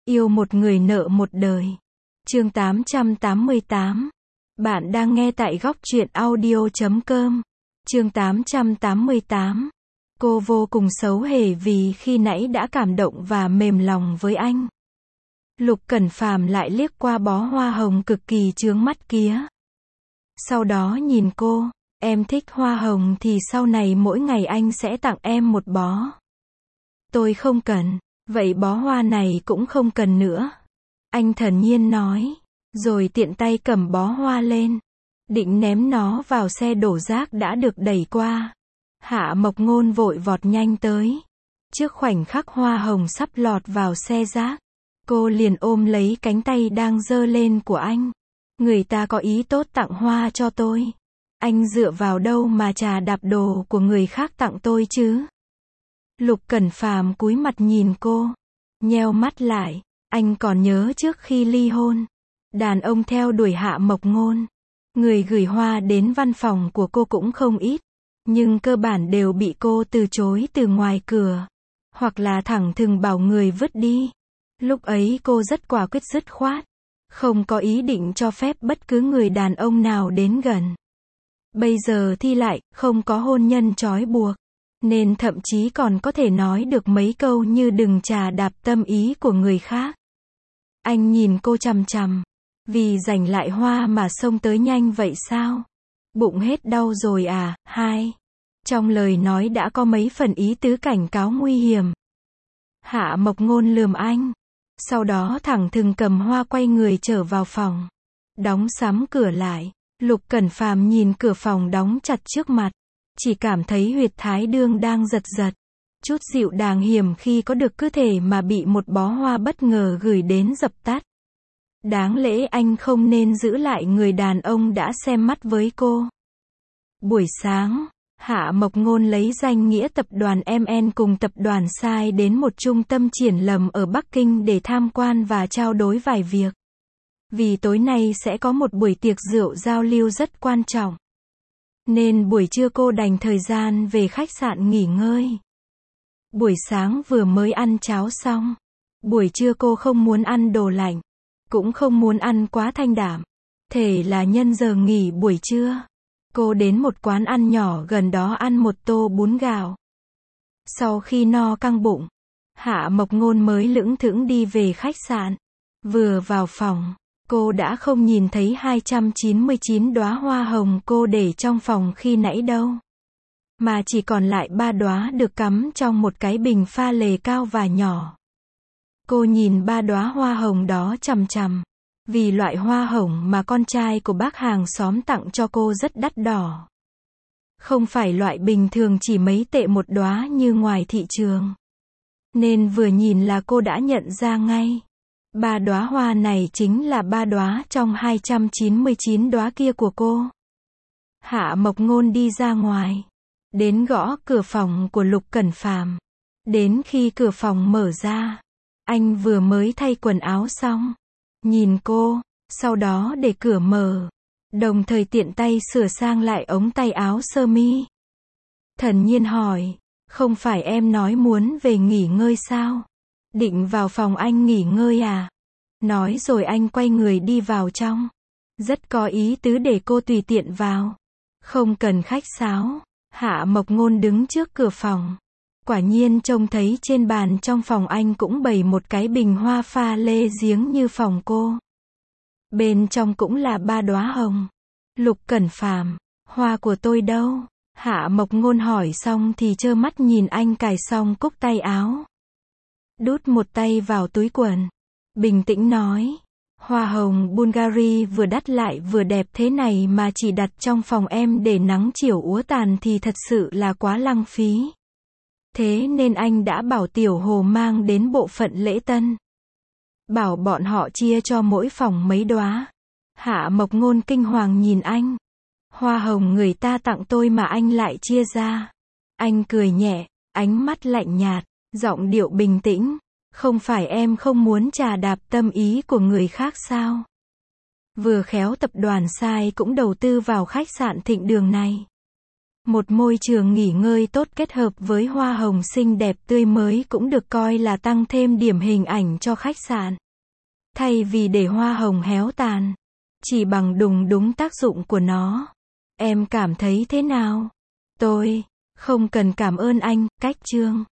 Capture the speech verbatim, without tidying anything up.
Yêu một người nợ một đời. Chương tám trăm tám mươi tám. Bạn đang nghe tại góc truyện audio chấm com. Chương tám trăm tám mươi tám. Cô vô cùng xấu hổ vì khi nãy đã cảm động và mềm lòng với anh. Lục Cẩn Phàm lại liếc qua bó hoa hồng cực kỳ chướng mắt kia. Sau đó nhìn cô, em thích hoa hồng thì sau này mỗi ngày anh sẽ tặng em một bó. Tôi không cần, vậy bó hoa này cũng không cần nữa. Anh thản nhiên nói, rồi tiện tay cầm bó hoa lên, định ném nó vào xe đổ rác đã được đẩy qua. Hạ Mộc Ngôn vội vọt nhanh tới. Trước khoảnh khắc hoa hồng sắp lọt vào xe rác, cô liền ôm lấy cánh tay đang giơ lên của anh. Người ta có ý tốt tặng hoa cho tôi. Anh dựa vào đâu mà trà đạp đồ của người khác tặng tôi chứ? Lục Cẩn Phàm cúi mặt nhìn cô, nheo mắt lại. Anh còn nhớ trước khi ly hôn, đàn ông theo đuổi Hạ Mộc Ngôn, người gửi hoa đến văn phòng của cô cũng không ít, nhưng cơ bản đều bị cô từ chối từ ngoài cửa, hoặc là thẳng thừng bảo người vứt đi. Lúc ấy cô rất quả quyết dứt khoát, không có ý định cho phép bất cứ người đàn ông nào đến gần. Bây giờ thì lại không có hôn nhân trói buộc, nên thậm chí còn có thể nói được mấy câu như đừng trà đạp tâm ý của người khác. Anh nhìn cô chằm chằm, vì giành lại hoa mà xông tới nhanh vậy sao? Bụng hết đau rồi à? Hai. Trong lời nói đã có mấy phần ý tứ cảnh cáo nguy hiểm. Hạ Mộc Ngôn lườm anh, sau đó thẳng thừng cầm hoa quay người trở vào phòng, đóng sắm cửa lại. Lục Cẩn Phàm nhìn cửa phòng đóng chặt trước mặt, chỉ cảm thấy huyệt thái dương đang giật giật, chút dịu dàng hiểm khi có được cơ thể mà bị một bó hoa bất ngờ gửi đến dập tắt. Đáng lẽ anh không nên giữ lại người đàn ông đã xem mắt với cô. Buổi sáng, Hạ Mộc Ngôn lấy danh nghĩa tập đoàn em en cùng tập đoàn Sai đến một trung tâm triển lãm ở Bắc Kinh để tham quan và trao đổi vài việc. Vì tối nay sẽ có một buổi tiệc rượu giao lưu rất quan trọng, nên buổi trưa cô dành thời gian về khách sạn nghỉ ngơi. Buổi sáng vừa mới ăn cháo xong, buổi trưa cô không muốn ăn đồ lạnh, cũng không muốn ăn quá thanh đạm. Thế là nhân giờ nghỉ buổi trưa, cô đến một quán ăn nhỏ gần đó ăn một tô bún gạo. Sau khi no căng bụng, Hạ Mộc Ngôn mới lững thững đi về khách sạn. Vừa vào phòng, cô đã không nhìn thấy hai trăm chín mươi chín đóa hoa hồng cô để trong phòng khi nãy đâu, mà chỉ còn lại ba đóa được cắm trong một cái bình pha lê cao và nhỏ. Cô nhìn ba đóa hoa hồng đó chằm chằm, vì loại hoa hồng mà con trai của bác hàng xóm tặng cho cô rất đắt đỏ. Không phải loại bình thường chỉ mấy tệ một đóa như ngoài thị trường. Nên vừa nhìn là cô đã nhận ra ngay. Ba đóa hoa này chính là ba đóa trong hai trăm chín mươi chín đóa kia của cô. Hạ Mộc Ngôn đi ra ngoài, đến gõ cửa phòng của Lục Cẩn Phàm. Đến khi cửa phòng mở ra, anh vừa mới thay quần áo xong, nhìn cô, sau đó để cửa mở, đồng thời tiện tay sửa sang lại ống tay áo sơ mi. Thản nhiên hỏi, không phải em nói muốn về nghỉ ngơi sao? Định vào phòng anh nghỉ ngơi à? Nói rồi anh quay người đi vào trong, rất có ý tứ để cô tùy tiện vào, không cần khách sáo. Hạ Mộc Ngôn đứng trước cửa phòng, quả nhiên trông thấy trên bàn trong phòng anh cũng bày một cái bình hoa pha lê giếng như phòng cô. Bên trong cũng là ba đóa hồng. Lục Cẩn Phàm, hoa của tôi đâu? Hạ Mộc Ngôn hỏi xong thì trơ mắt nhìn anh cài xong cúc tay áo, đút một tay vào túi quần, bình tĩnh nói, hoa hồng Bulgari vừa đắt lại vừa đẹp thế này mà chỉ đặt trong phòng em để nắng chiều úa tàn thì thật sự là quá lãng phí. Thế nên anh đã bảo Tiểu Hồ mang đến bộ phận lễ tân, bảo bọn họ chia cho mỗi phòng mấy đóa. Hạ Mộc Ngôn kinh hoàng nhìn anh, hoa hồng người ta tặng tôi mà anh lại chia ra. Anh cười nhẹ, ánh mắt lạnh nhạt, giọng điệu bình tĩnh, không phải em không muốn trà đạp tâm ý của người khác sao? Vừa khéo tập đoàn Sai cũng đầu tư vào khách sạn Thịnh Đường này. Một môi trường nghỉ ngơi tốt kết hợp với hoa hồng xinh đẹp tươi mới cũng được coi là tăng thêm điểm hình ảnh cho khách sạn. Thay vì để hoa hồng héo tàn, chỉ bằng đùng đúng tác dụng của nó. Em cảm thấy thế nào? Tôi không cần cảm ơn anh, cách chương.